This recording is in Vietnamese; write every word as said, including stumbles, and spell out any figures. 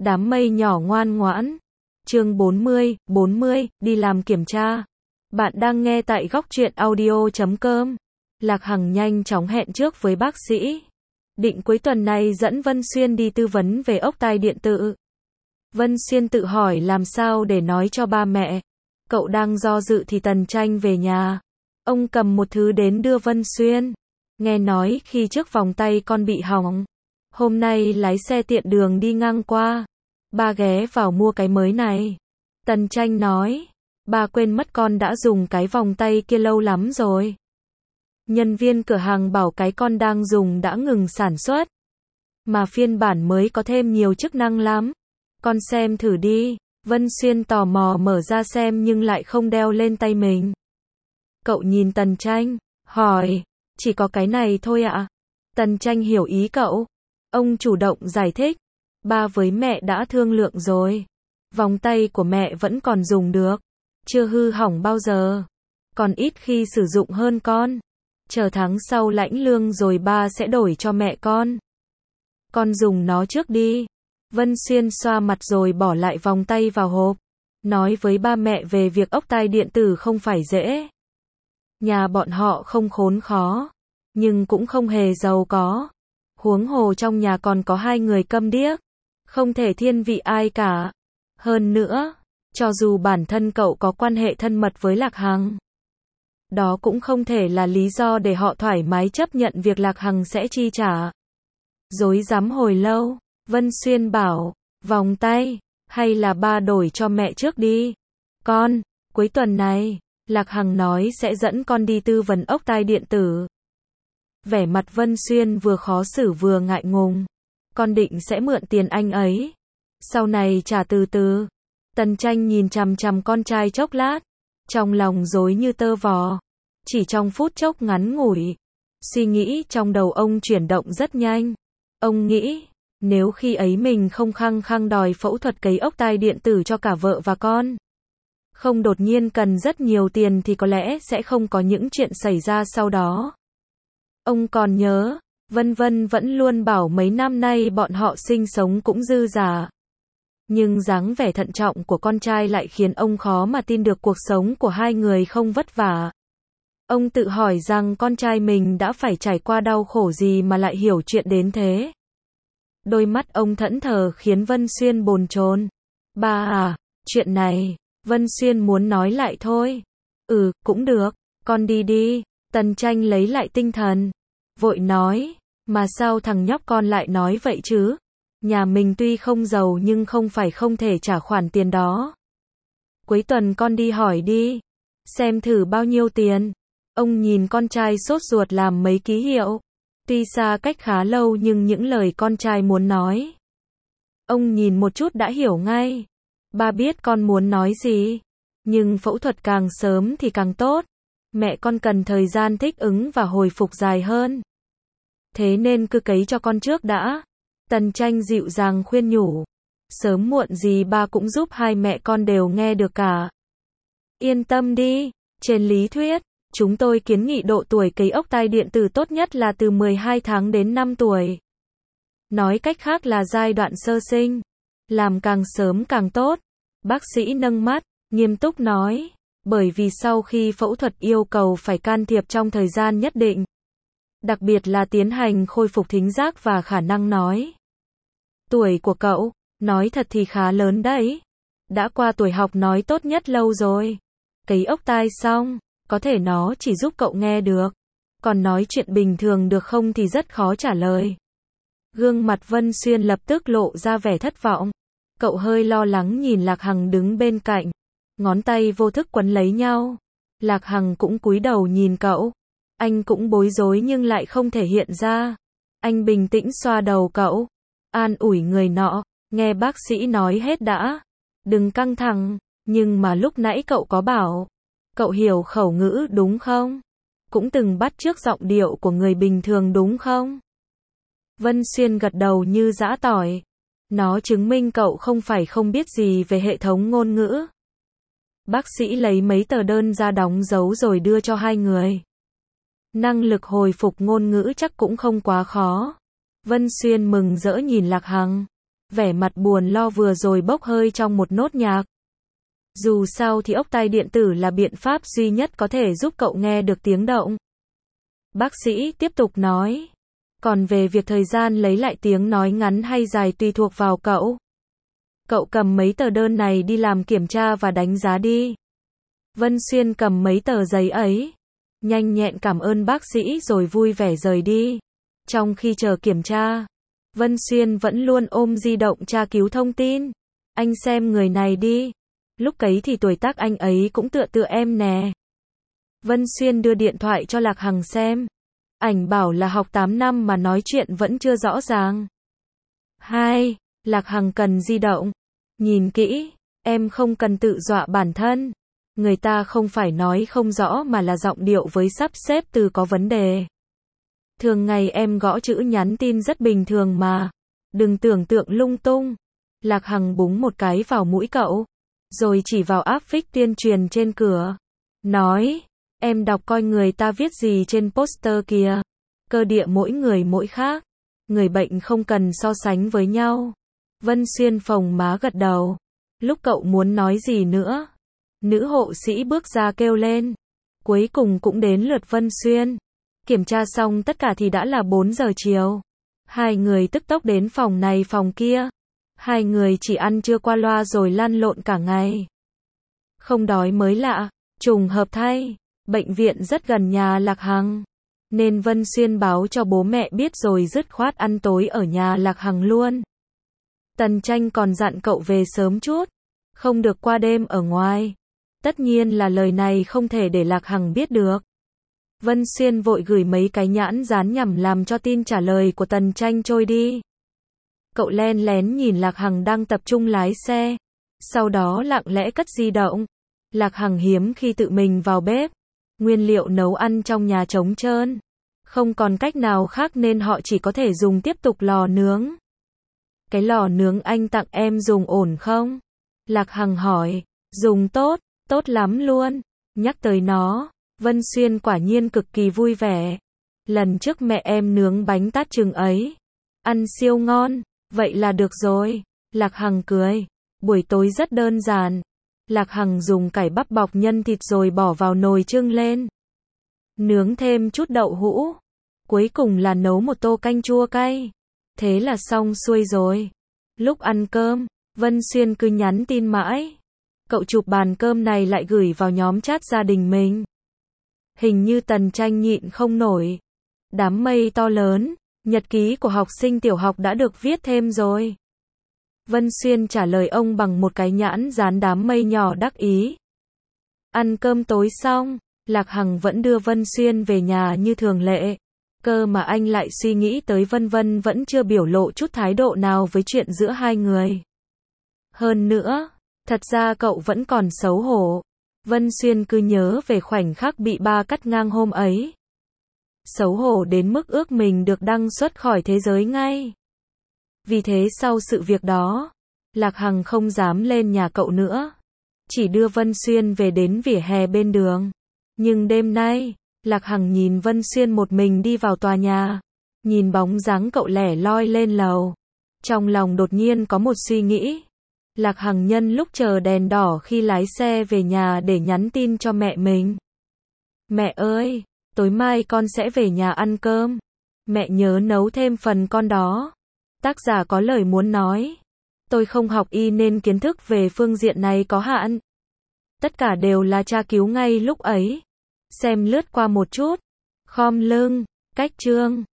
Đám mây nhỏ ngoan ngoãn. Chương bốn mươi, bốn mươi, đi làm kiểm tra. Bạn đang nghe tại góc truyện audio chấm com. Lạc Hằng nhanh chóng hẹn trước với bác sĩ. Định cuối tuần này dẫn Vân Xuyên đi tư vấn về ốc tai điện tử. Vân Xuyên tự hỏi làm sao để nói cho ba mẹ. Cậu đang do dự thì Tần Tranh về nhà. Ông cầm một thứ đến đưa Vân Xuyên. Nghe nói khi trước vòng tay con bị hỏng. Hôm nay lái xe tiện đường đi ngang qua. Ba ghé vào mua cái mới này. Tần Tranh nói. Ba quên mất con đã dùng cái vòng tay kia lâu lắm rồi. Nhân viên cửa hàng bảo cái con đang dùng đã ngừng sản xuất. Mà phiên bản mới có thêm nhiều chức năng lắm. Con xem thử đi. Vân Xuyên tò mò mở ra xem nhưng lại không đeo lên tay mình. Cậu nhìn Tần Tranh, hỏi, chỉ có cái này thôi ạ? Tần Tranh hiểu ý cậu. Ông chủ động giải thích. Ba với mẹ đã thương lượng rồi. Vòng tay của mẹ vẫn còn dùng được. Chưa hư hỏng bao giờ. Còn ít khi sử dụng hơn con. Chờ tháng sau lãnh lương rồi ba sẽ đổi cho mẹ con. Con dùng nó trước đi. Vân Xuyên xoa mặt rồi bỏ lại vòng tay vào hộp. Nói với ba mẹ về việc ốc tai điện tử không phải dễ. Nhà bọn họ không khốn khó. Nhưng cũng không hề giàu có. Huống hồ trong nhà còn có hai người câm điếc. Không thể thiên vị ai cả. Hơn nữa, cho dù bản thân cậu có quan hệ thân mật với Lạc Hằng. Đó cũng không thể là lý do để họ thoải mái chấp nhận việc Lạc Hằng sẽ chi trả. Rối rắm hồi lâu, Vân Xuyên bảo, vòng tay, hay là ba đổi cho mẹ trước đi. Con, cuối tuần này, Lạc Hằng nói sẽ dẫn con đi tư vấn ốc tai điện tử. Vẻ mặt Vân Xuyên vừa khó xử vừa ngại ngùng. Con định sẽ mượn tiền anh ấy. Sau này trả từ từ. Tần Tranh nhìn chằm chằm con trai chốc lát. Trong lòng rối như tơ vò. Chỉ trong phút chốc ngắn ngủi. Suy nghĩ trong đầu ông chuyển động rất nhanh. Ông nghĩ, nếu khi ấy mình không khăng khăng đòi phẫu thuật cấy ốc tai điện tử cho cả vợ và con. Không đột nhiên cần rất nhiều tiền thì có lẽ sẽ không có những chuyện xảy ra sau đó. Ông còn nhớ, Vân Vân vẫn luôn bảo mấy năm nay bọn họ sinh sống cũng dư dả. Nhưng dáng vẻ thận trọng của con trai lại khiến ông khó mà tin được cuộc sống của hai người không vất vả. Ông tự hỏi rằng con trai mình đã phải trải qua đau khổ gì mà lại hiểu chuyện đến thế. Đôi mắt ông thẫn thờ khiến Vân Xuyên bồn chồn. Ba à, chuyện này, Vân Xuyên muốn nói lại thôi. Ừ, cũng được, con đi đi. Tần Tranh lấy lại tinh thần. Vội nói, mà sao thằng nhóc con lại nói vậy chứ? Nhà mình tuy không giàu nhưng không phải không thể trả khoản tiền đó. Cuối tuần con đi hỏi đi. Xem thử bao nhiêu tiền. Ông nhìn con trai sốt ruột làm mấy ký hiệu. Tuy xa cách khá lâu nhưng những lời con trai muốn nói. Ông nhìn một chút đã hiểu ngay. Ba biết con muốn nói gì. Nhưng phẫu thuật càng sớm thì càng tốt. Mẹ con cần thời gian thích ứng và hồi phục dài hơn. Thế nên cứ cấy cho con trước đã. Tần Tranh dịu dàng khuyên nhủ. Sớm muộn gì ba cũng giúp hai mẹ con đều nghe được cả. Yên tâm đi. Trên lý thuyết, chúng tôi kiến nghị độ tuổi cấy ốc tai điện tử tốt nhất là từ mười hai tháng đến năm tuổi. Nói cách khác là giai đoạn sơ sinh. Làm càng sớm càng tốt. Bác sĩ nâng mắt, nghiêm túc nói. Bởi vì sau khi phẫu thuật yêu cầu phải can thiệp trong thời gian nhất định. Đặc biệt là tiến hành khôi phục thính giác và khả năng nói. Tuổi của cậu, nói thật thì khá lớn đấy. Đã qua tuổi học nói tốt nhất lâu rồi. Cấy ốc tai xong, có thể nó chỉ giúp cậu nghe được. Còn nói chuyện bình thường được không thì rất khó trả lời. Gương mặt Vân Xuyên lập tức lộ ra vẻ thất vọng. Cậu hơi lo lắng nhìn Lạc Hằng đứng bên cạnh. Ngón tay vô thức quấn lấy nhau. Lạc Hằng cũng cúi đầu nhìn cậu. Anh cũng bối rối nhưng lại không thể hiện ra. Anh bình tĩnh xoa đầu cậu. An ủi người nọ. Nghe bác sĩ nói hết đã. Đừng căng thẳng. Nhưng mà lúc nãy cậu có bảo. Cậu hiểu khẩu ngữ đúng không? Cũng từng bắt chước giọng điệu của người bình thường đúng không? Vân Xuyên gật đầu như giã tỏi. Nó chứng minh cậu không phải không biết gì về hệ thống ngôn ngữ. Bác sĩ lấy mấy tờ đơn ra đóng dấu rồi đưa cho hai người. Năng lực hồi phục ngôn ngữ chắc cũng không quá khó. Vân Xuyên mừng rỡ nhìn Lạc Hằng. vẻ mặt buồn lo vừa rồi bốc hơi trong một nốt nhạc. Dù sao thì ốc tai điện tử là biện pháp duy nhất có thể giúp cậu nghe được tiếng động. Bác sĩ tiếp tục nói. Còn về việc thời gian lấy lại tiếng nói ngắn hay dài tùy thuộc vào cậu. Cậu cầm mấy tờ đơn này đi làm kiểm tra và đánh giá đi. Vân Xuyên cầm mấy tờ giấy ấy, nhanh nhẹn cảm ơn bác sĩ rồi vui vẻ rời đi. Trong khi chờ kiểm tra, Vân Xuyên vẫn luôn ôm di động tra cứu thông tin. Anh xem người này đi. Lúc ấy thì tuổi tác anh ấy cũng tựa tựa em nè. Vân Xuyên đưa điện thoại cho Lạc Hằng xem. Ảnh bảo là học tám năm mà nói chuyện vẫn chưa rõ ràng. Hai, Lạc Hằng cần di động. Nhìn kỹ, em không cần tự dọa bản thân. Người ta không phải nói không rõ mà là giọng điệu với sắp xếp từ có vấn đề. Thường ngày em gõ chữ nhắn tin rất bình thường mà. Đừng tưởng tượng lung tung. Lạc Hằng búng một cái vào mũi cậu, rồi chỉ vào áp phích tuyên truyền trên cửa. Nói, em đọc coi người ta viết gì trên poster kìa. Cơ địa mỗi người mỗi khác. Người bệnh không cần so sánh với nhau. Vân Xuyên phồng má gật đầu. Lúc cậu muốn nói gì nữa, nữ hộ sĩ bước ra kêu lên. Cuối cùng cũng đến lượt Vân Xuyên. Kiểm tra xong tất cả thì đã là bốn giờ chiều. Hai người tức tốc đến phòng này phòng kia. Hai người chỉ ăn trưa qua loa rồi lăn lộn cả ngày. Không đói mới lạ, trùng hợp thay, bệnh viện rất gần nhà Lạc Hằng. Nên Vân Xuyên báo cho bố mẹ biết rồi dứt khoát ăn tối ở nhà Lạc Hằng luôn. Tần Tranh còn dặn cậu về sớm chút, không được qua đêm ở ngoài. Tất nhiên là lời này không thể để Lạc Hằng biết được. Vân Xuyên vội gửi mấy cái nhãn dán nhằm làm cho tin trả lời của Tần Tranh trôi đi. Cậu len lén nhìn Lạc Hằng đang tập trung lái xe, sau đó lặng lẽ cất di động. Lạc Hằng hiếm khi tự mình vào bếp. Nguyên liệu nấu ăn trong nhà trống trơn. Không còn cách nào khác nên họ chỉ có thể dùng tiếp tục lò nướng. Cái lò nướng anh tặng em dùng ổn không? Lạc Hằng hỏi. Dùng tốt, tốt lắm luôn. Nhắc tới nó, Vân Xuyên quả nhiên cực kỳ vui vẻ. Lần trước mẹ em nướng bánh tát trứng ấy, ăn siêu ngon, vậy là được rồi. Lạc Hằng cười. Buổi tối rất đơn giản. Lạc Hằng dùng cải bắp bọc nhân thịt rồi bỏ vào nồi trưng lên. Nướng thêm chút đậu hũ. Cuối cùng là nấu một tô canh chua cay. Thế là xong xuôi rồi. Lúc ăn cơm, Vân Xuyên cứ nhắn tin mãi. Cậu chụp bàn cơm này lại gửi vào nhóm chat gia đình mình. Hình như Tần Tranh nhịn không nổi. Đám mây to lớn, nhật ký của học sinh tiểu học đã được viết thêm rồi. Vân Xuyên trả lời ông bằng một cái nhãn dán đám mây nhỏ đắc ý. Ăn cơm tối xong, Lạc Hằng vẫn đưa Vân Xuyên về nhà như thường lệ. Cơ mà anh lại suy nghĩ tới Vân Vân vẫn chưa biểu lộ chút thái độ nào với chuyện giữa hai người. Hơn nữa, thật ra cậu vẫn còn xấu hổ. Vân Xuyên cứ nhớ về khoảnh khắc bị ba cắt ngang hôm ấy. Xấu hổ đến mức ước mình được đăng xuất khỏi thế giới ngay. Vì thế sau sự việc đó, Lạc Hằng không dám lên nhà cậu nữa. Chỉ đưa Vân Xuyên về đến vỉa hè bên đường. Nhưng đêm nay, Lạc Hằng nhìn Vân Xuyên một mình đi vào tòa nhà. Nhìn bóng dáng cậu lẻ loi lên lầu. Trong lòng đột nhiên có một suy nghĩ. Lạc Hằng nhân lúc chờ đèn đỏ khi lái xe về nhà để nhắn tin cho mẹ mình. Mẹ ơi, tối mai con sẽ về nhà ăn cơm. Mẹ nhớ nấu thêm phần con đó. Tác giả có lời muốn nói. Tôi không học y nên kiến thức về phương diện này có hạn. Tất cả đều là tra cứu ngay lúc ấy. Xem lướt qua một chút. Khom lưng, cách chương.